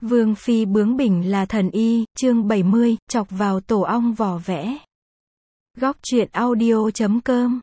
Vương phi bướng bỉnh là thần y, chương 70, chọc vào tổ ong vỏ vẽ. Góc truyện audio.com.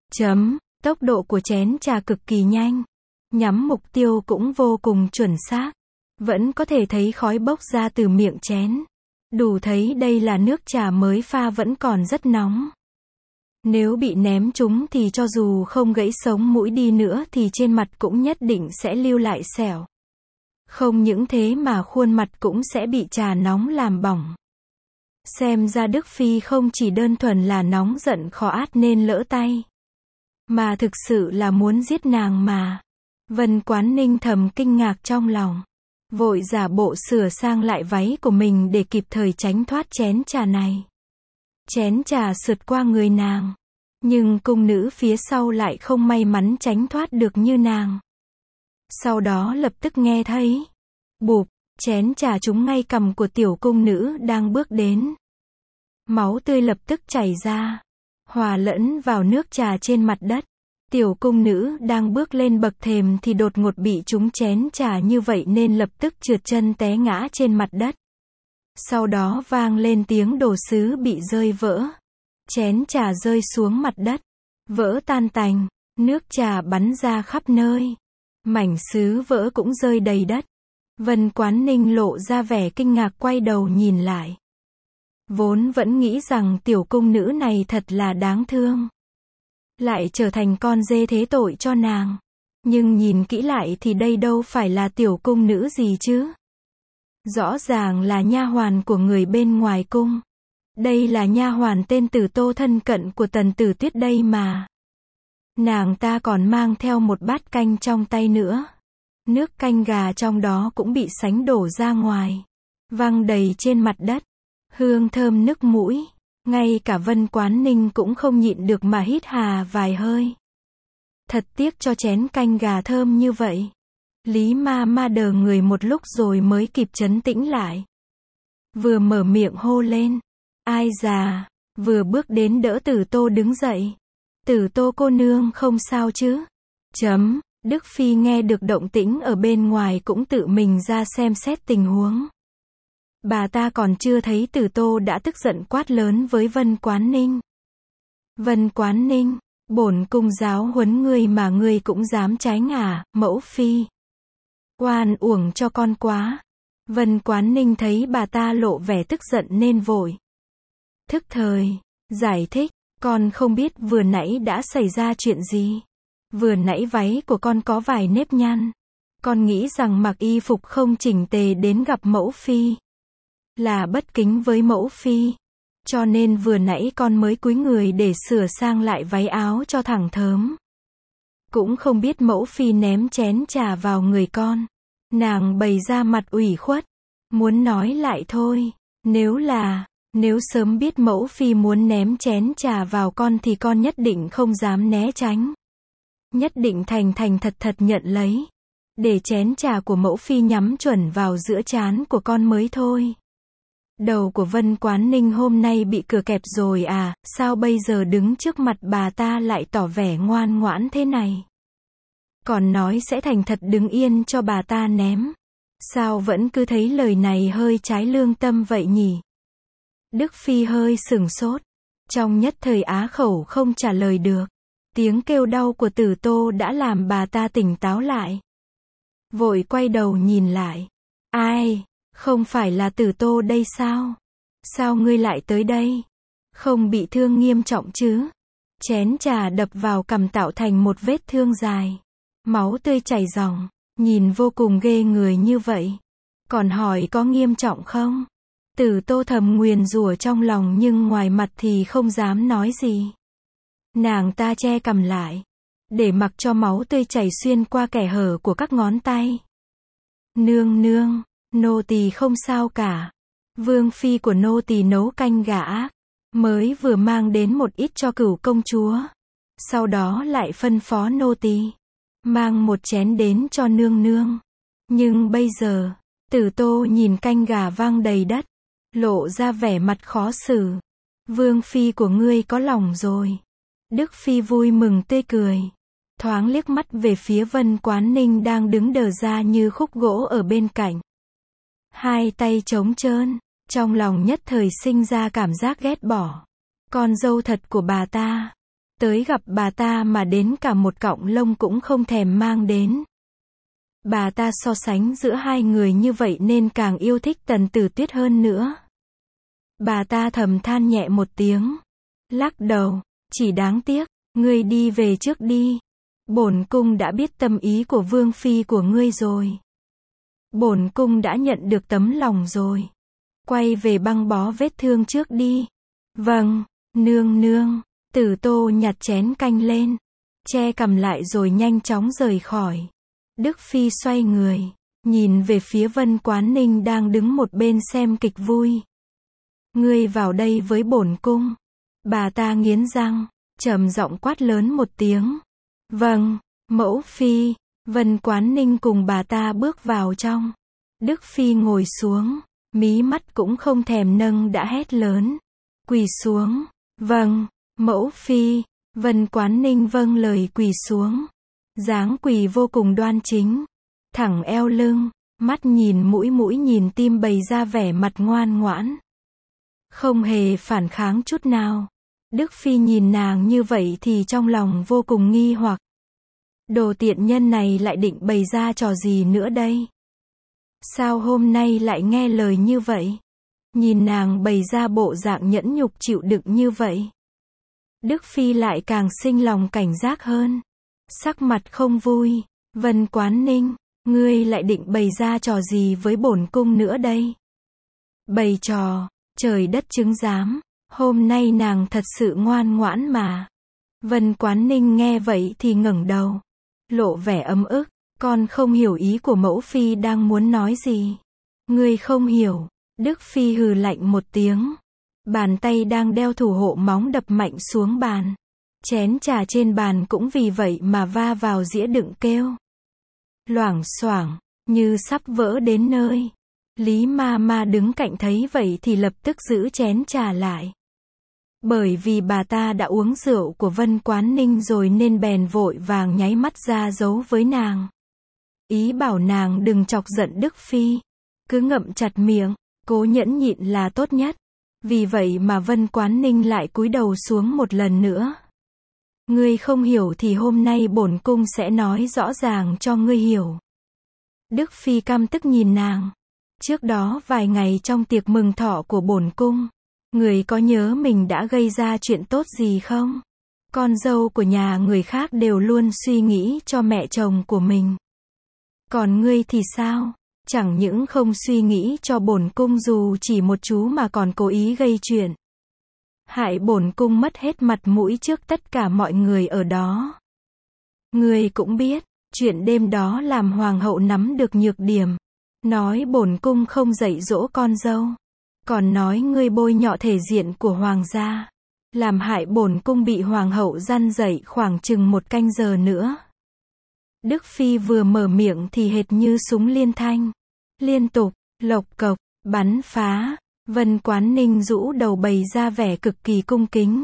Tốc độ của chén trà cực kỳ nhanh. Nhắm mục tiêu cũng vô cùng chuẩn xác. Vẫn có thể thấy khói bốc ra từ miệng chén. Đủ thấy đây là nước trà mới pha vẫn còn rất nóng. Nếu bị ném trúng thì cho dù không gãy sống mũi đi nữa thì trên mặt cũng nhất định sẽ lưu lại sẹo. Không những thế mà khuôn mặt cũng sẽ bị trà nóng làm bỏng. Xem ra Đức Phi không chỉ đơn thuần là nóng giận khó át nên lỡ tay, mà thực sự là muốn giết nàng mà. Vân Quán Ninh thầm kinh ngạc trong lòng. Vội giả bộ sửa sang lại váy của mình để kịp thời tránh thoát chén trà này. Chén trà sượt qua người nàng. Nhưng cung nữ phía sau lại không may mắn tránh thoát được như nàng. Sau đó lập tức nghe thấy bụp, chén trà trúng ngay cằm của tiểu cung nữ đang bước đến. Máu tươi lập tức chảy ra, hòa lẫn vào nước trà trên mặt đất. Tiểu cung nữ đang bước lên bậc thềm thì đột ngột bị trúng chén trà như vậy nên lập tức trượt chân té ngã trên mặt đất. Sau đó vang lên tiếng đồ sứ bị rơi vỡ. Chén trà rơi xuống mặt đất, vỡ tan tành, nước trà bắn ra khắp nơi. Mảnh sứ vỡ cũng rơi đầy đất. Vân Quán Ninh lộ ra vẻ kinh ngạc quay đầu nhìn lại. Vốn vẫn nghĩ rằng tiểu cung nữ này thật là đáng thương. Lại trở thành con dê thế tội cho nàng. Nhưng nhìn kỹ lại thì đây đâu phải là tiểu cung nữ gì chứ. Rõ ràng là nha hoàn của người bên ngoài cung. Đây là nha hoàn tên Tử Tô thân cận của Tần Tử Tuyết đây mà. Nàng ta còn mang theo một bát canh trong tay nữa. Nước canh gà trong đó cũng bị sánh đổ ra ngoài, văng đầy trên mặt đất. Hương thơm nức mũi. Ngay cả Vân Quán Ninh cũng không nhịn được mà hít hà vài hơi. Thật tiếc cho chén canh gà thơm như vậy. Lý ma ma đờ người một lúc rồi mới kịp trấn tĩnh lại. Vừa mở miệng hô lên. Ai già, vừa bước đến đỡ Tử Tô đứng dậy. Tử Tô cô nương không sao chứ? Đức Phi nghe được động tĩnh ở bên ngoài cũng tự mình ra xem xét tình huống. Bà ta còn chưa thấy Tử Tô đã tức giận quát lớn với Vân Quán Ninh. Vân Quán Ninh, bổn cung giáo huấn ngươi mà ngươi cũng dám trái ngả, mẫu phi. Oan uổng cho con quá. Vân Quán Ninh thấy bà ta lộ vẻ tức giận nên vội thức thời giải thích, con không biết vừa nãy đã xảy ra chuyện gì. Vừa nãy váy của con có vài nếp nhăn. Con nghĩ rằng mặc y phục không chỉnh tề đến gặp mẫu phi là bất kính với mẫu phi. Cho nên vừa nãy con mới cúi người để sửa sang lại váy áo cho thẳng thớm. Cũng không biết mẫu phi ném chén trà vào người con. Nàng bày ra mặt ủy khuất, muốn nói lại thôi. Nếu sớm biết mẫu phi muốn ném chén trà vào con thì con nhất định không dám né tránh. Nhất định thành thật nhận lấy. Để chén trà của mẫu phi nhắm chuẩn vào giữa trán của con mới thôi. Đầu của Vân Quán Ninh hôm nay bị cửa kẹp rồi à, sao bây giờ đứng trước mặt bà ta lại tỏ vẻ ngoan ngoãn thế này? Còn nói sẽ thành thật đứng yên cho bà ta ném. Sao vẫn cứ thấy lời này hơi trái lương tâm vậy nhỉ? Đức Phi hơi sửng sốt. Trong nhất thời á khẩu không trả lời được. Tiếng kêu đau của Tử Tô đã làm bà ta tỉnh táo lại. Vội quay đầu nhìn lại. Ai? Không phải là Tử Tô đây sao? Sao ngươi lại tới đây? Không bị thương nghiêm trọng chứ? Chén trà đập vào cằm tạo thành một vết thương dài. Máu tươi chảy ròng. Nhìn vô cùng ghê người như vậy. Còn hỏi có nghiêm trọng không? Tử Tô thầm nguyền rủa trong lòng nhưng ngoài mặt thì không dám nói gì. Nàng ta che cằm lại, để mặc cho máu tươi chảy xuyên qua kẽ hở của các ngón tay. Nương, nô tỳ không sao cả. Vương phi của nô tỳ nấu canh gà ác, mới vừa mang đến một ít cho Cửu công chúa. Sau đó lại phân phó nô tỳ mang một chén đến cho nương. Nhưng bây giờ, Tử Tô nhìn canh gà văng đầy đất, lộ ra vẻ mặt khó xử. Vương phi của ngươi có lòng rồi. Đức Phi vui mừng tươi cười. Thoáng liếc mắt về phía Vân Quán Ninh đang đứng đờ ra như khúc gỗ ở bên cạnh. Hai tay trống trơn, trong lòng nhất thời sinh ra cảm giác ghét bỏ. Con dâu thật của bà ta. Tới gặp bà ta mà đến cả một cọng lông cũng không thèm mang đến. Bà ta so sánh giữa hai người như vậy nên càng yêu thích Tần Tử Tuyết hơn nữa. Bà ta thầm than nhẹ một tiếng, lắc đầu, chỉ đáng tiếc, ngươi đi về trước đi. Bổn cung đã biết tâm ý của vương phi của ngươi rồi. Bổn cung đã nhận được tấm lòng rồi. Quay về băng bó vết thương trước đi. Vâng, nương nương. Tử Tô nhặt chén canh lên, che cằm lại rồi nhanh chóng rời khỏi. Đức Phi xoay người, nhìn về phía Vân Quán Ninh đang đứng một bên xem kịch vui. Ngươi vào đây với bổn cung. Bà ta nghiến răng, trầm giọng quát lớn một tiếng. Vâng, mẫu phi. Vân Quán Ninh cùng bà ta bước vào trong. Đức Phi ngồi xuống, mí mắt cũng không thèm nâng đã hét lớn. Quỳ xuống. Vâng, mẫu phi. Vân Quán Ninh vâng lời quỳ xuống. Dáng quỳ vô cùng đoan chính, thẳng eo lưng, mắt nhìn mũi nhìn tim bày ra vẻ mặt ngoan ngoãn. Không hề phản kháng chút nào. Đức Phi nhìn nàng như vậy thì trong lòng vô cùng nghi hoặc. Đồ tiện nhân này lại định bày ra trò gì nữa đây? Sao hôm nay lại nghe lời như vậy? Nhìn nàng bày ra bộ dạng nhẫn nhục chịu đựng như vậy. Đức Phi lại càng sinh lòng cảnh giác hơn. Sắc mặt không vui. Vân Quán Ninh, ngươi lại định bày ra trò gì với bổn cung nữa đây? Bày trò, trời đất chứng giám. Hôm nay nàng thật sự ngoan ngoãn mà. Vân Quán Ninh nghe vậy thì ngẩng đầu, lộ vẻ ấm ức. Con không hiểu ý của mẫu phi đang muốn nói gì. Ngươi không hiểu. Đức Phi hừ lạnh một tiếng. Bàn tay đang đeo thủ hộ móng đập mạnh xuống bàn. Chén trà trên bàn cũng vì vậy mà va vào dĩa đựng kêu. Loảng xoảng, như sắp vỡ đến nơi. Lý ma ma đứng cạnh thấy vậy thì lập tức giữ chén trà lại. Bởi vì bà ta đã uống rượu của Vân Quán Ninh rồi nên bèn vội vàng nháy mắt ra giấu với nàng. Ý bảo nàng đừng chọc giận Đức Phi. Cứ ngậm chặt miệng, cố nhẫn nhịn là tốt nhất. Vì vậy mà Vân Quán Ninh lại cúi đầu xuống một lần nữa. Ngươi không hiểu thì hôm nay bổn cung sẽ nói rõ ràng cho ngươi hiểu. Đức Phi căm tức nhìn nàng. Trước đó vài ngày trong tiệc mừng thọ của bổn cung, người có nhớ mình đã gây ra chuyện tốt gì không? Con dâu của nhà người khác đều luôn suy nghĩ cho mẹ chồng của mình. Còn ngươi thì sao? Chẳng những không suy nghĩ cho bổn cung dù chỉ một chú mà còn cố ý gây chuyện. Hại bổn cung mất hết mặt mũi trước tất cả mọi người ở đó. Ngươi cũng biết, chuyện đêm đó làm hoàng hậu nắm được nhược điểm. Nói bổn cung không dạy dỗ con dâu. Còn nói ngươi bôi nhọ thể diện của hoàng gia. Làm hại bổn cung bị hoàng hậu răn dạy khoảng chừng 1 canh giờ nữa. Đức Phi vừa mở miệng thì hệt như súng liên thanh. Liên tục, lộc cộc, bắn phá. Vân Quán Ninh rũ đầu bày ra vẻ cực kỳ cung kính.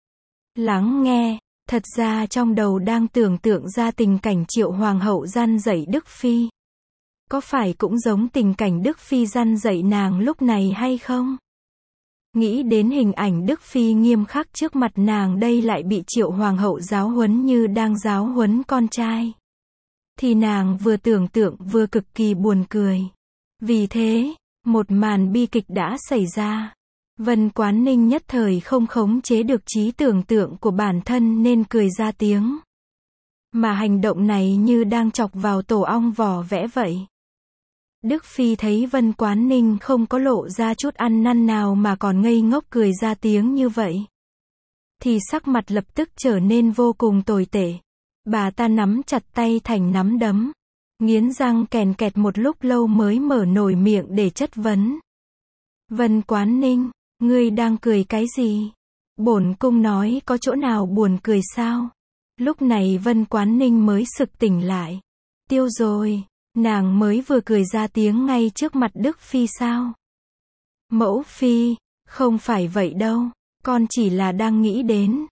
Lắng nghe, thật ra trong đầu đang tưởng tượng ra tình cảnh Triệu Hoàng hậu răn dạy Đức Phi. Có phải cũng giống tình cảnh Đức Phi răn dạy nàng lúc này hay không? Nghĩ đến hình ảnh Đức Phi nghiêm khắc trước mặt nàng đây lại bị Triệu Hoàng hậu giáo huấn như đang giáo huấn con trai. Thì nàng vừa tưởng tượng vừa cực kỳ buồn cười. Vì thế, một màn bi kịch đã xảy ra. Vân Quán Ninh nhất thời không khống chế được trí tưởng tượng của bản thân nên cười ra tiếng. Mà hành động này như đang chọc vào tổ ong vò vẽ vậy. Đức Phi thấy Vân Quán Ninh không có lộ ra chút ăn năn nào mà còn ngây ngốc cười ra tiếng như vậy. Thì sắc mặt lập tức trở nên vô cùng tồi tệ. Bà ta nắm chặt tay thành nắm đấm. Nghiến răng kèn kẹt một lúc lâu mới mở nổi miệng để chất vấn. Vân Quán Ninh, ngươi đang cười cái gì? Bổn cung nói có chỗ nào buồn cười sao? Lúc này Vân Quán Ninh mới sực tỉnh lại. Tiêu rồi, nàng mới vừa cười ra tiếng ngay trước mặt Đức Phi sao? Mẫu Phi, không phải vậy đâu, con chỉ là đang nghĩ đến.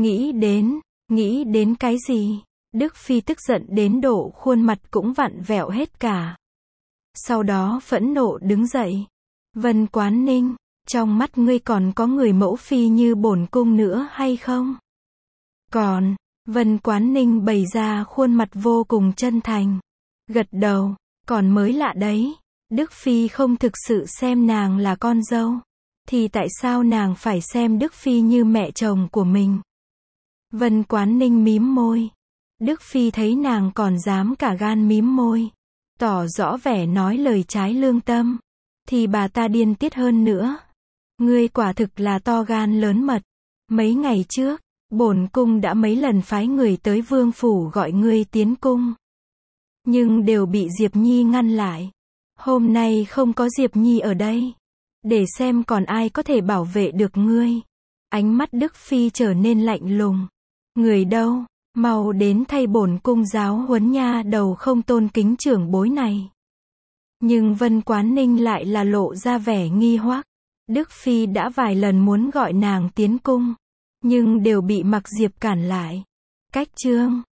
Nghĩ đến cái gì? Đức Phi tức giận đến độ khuôn mặt cũng vặn vẹo hết cả. Sau đó phẫn nộ đứng dậy. Vân Quán Ninh, trong mắt ngươi còn có người mẫu phi như bổn cung nữa hay không? Còn, Vân Quán Ninh bày ra khuôn mặt vô cùng chân thành. Gật đầu, còn mới lạ đấy. Đức Phi không thực sự xem nàng là con dâu. Thì tại sao nàng phải xem Đức Phi như mẹ chồng của mình? Vân Quán Ninh mím môi. Đức Phi thấy nàng còn dám cả gan mím môi, tỏ rõ vẻ nói lời trái lương tâm, thì bà ta điên tiết hơn nữa. Ngươi quả thực là to gan lớn mật. Mấy ngày trước, bổn cung đã mấy lần phái người tới vương phủ gọi ngươi tiến cung, nhưng đều bị Diệp Nhi ngăn lại. Hôm nay không có Diệp Nhi ở đây, để xem còn ai có thể bảo vệ được ngươi. Ánh mắt Đức Phi trở nên lạnh lùng. Người đâu? Mau đến thay bổn cung giáo huấn nha đầu không tôn kính trưởng bối này. Nhưng Vân Quán Ninh lại là lộ ra vẻ nghi hoặc. Đức Phi đã vài lần muốn gọi nàng tiến cung, nhưng đều bị Mặc Diệp cản lại. Cách chương